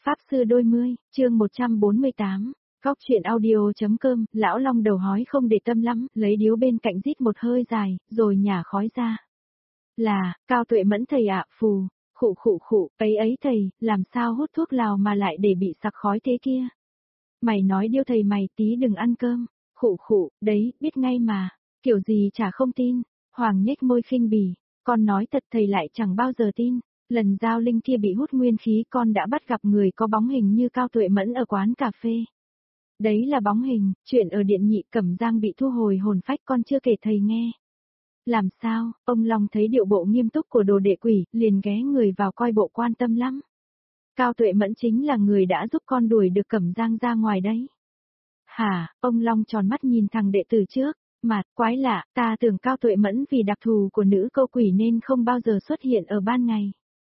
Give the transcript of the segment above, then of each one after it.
Pháp sư đôi mươi, chương 148, góc chuyện audio.com, lão long đầu hói không để tâm lắm, lấy điếu bên cạnh rít một hơi dài, rồi nhả khói ra. Là, Cao Tuệ Mẫn thầy ạ, phù, khụ, ấy thầy, làm sao hút thuốc lào mà lại để bị sặc khói thế kia? Mày nói điêu thầy mày tí đừng ăn cơm, khụ, đấy, biết ngay mà, kiểu gì chả không tin, Hoàng nhếch môi khinh bỉ, con nói thật thầy lại chẳng bao giờ tin. Lần giao linh kia bị hút nguyên khí con đã bắt gặp người có bóng hình như Cao Tuệ Mẫn ở quán cà phê. Đấy là bóng hình, chuyện ở Điện Nhị Cẩm Giang bị thu hồi hồn phách con chưa kể thầy nghe. Làm sao, ông Long thấy điệu bộ nghiêm túc của đồ đệ quỷ, liền ghé người vào coi bộ quan tâm lắm. Cao Tuệ Mẫn chính là người đã giúp con đuổi được Cẩm Giang ra ngoài đấy. Hả, ông Long tròn mắt nhìn thằng đệ tử trước. Mà, quái lạ, ta tưởng Cao Tuệ Mẫn vì đặc thù của nữ câu quỷ nên không bao giờ xuất hiện ở ban ngày.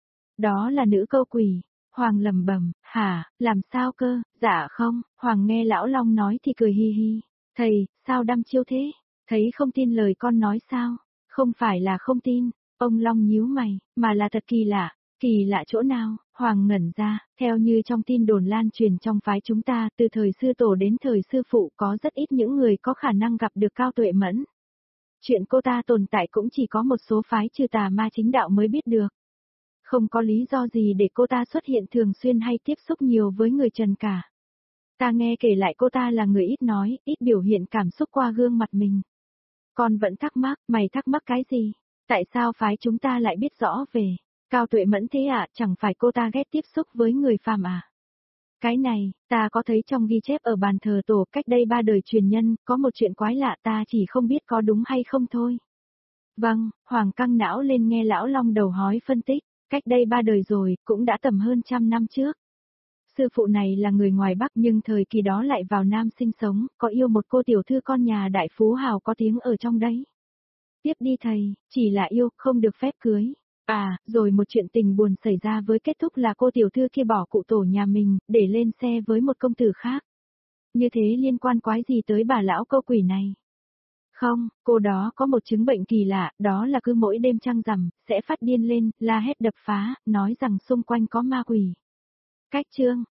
Đó là nữ câu quỷ. Hoàng lẩm bẩm, hả, làm sao cơ, dạ không, Hoàng nghe lão Long nói thì cười hi hi. Thầy, sao đăm chiêu thế? Thấy không tin lời con nói sao? Không phải là không tin, ông Long nhíu mày, mà là thật kỳ lạ chỗ nào? Hoàng ngẩn ra, theo như trong tin đồn lan truyền trong phái chúng ta, từ thời sư tổ đến thời sư phụ có rất ít những người có khả năng gặp được Cao Tuệ Mẫn. Chuyện cô ta tồn tại cũng chỉ có một số phái trừ tà ma chính đạo mới biết được. Không có lý do gì để cô ta xuất hiện thường xuyên hay tiếp xúc nhiều với người trần cả. Ta nghe kể lại cô ta là người ít nói, ít biểu hiện cảm xúc qua gương mặt mình. Con vẫn thắc mắc, mày thắc mắc cái gì? Tại sao phái chúng ta lại biết rõ về Cao Tuệ Mẫn thế ạ, chẳng phải cô ta ghét tiếp xúc với người phàm à? Cái này, ta có thấy trong ghi chép ở bàn thờ tổ cách đây 3 đời truyền nhân, có một chuyện quái lạ ta chỉ không biết có đúng hay không thôi. Vâng, Hoàng căng não lên nghe lão Long đầu hói phân tích. Cách đây 3 đời rồi, cũng đã tầm hơn 100 năm trước. Sư phụ này là người ngoài Bắc nhưng thời kỳ đó lại vào Nam sinh sống, có yêu một cô tiểu thư con nhà đại phú hào có tiếng ở trong đấy. Tiếp đi thầy, chỉ là yêu, không được phép cưới. À, rồi một chuyện tình buồn xảy ra với kết thúc là cô tiểu thư kia bỏ cụ tổ nhà mình, để lên xe với một công tử khác. Như thế liên quan quái gì tới bà lão câu quỷ này? Không, cô đó có một chứng bệnh kỳ lạ, đó là cứ mỗi đêm trăng rằm, sẽ phát điên lên, la hét đập phá, nói rằng xung quanh có ma quỷ. Cách chương,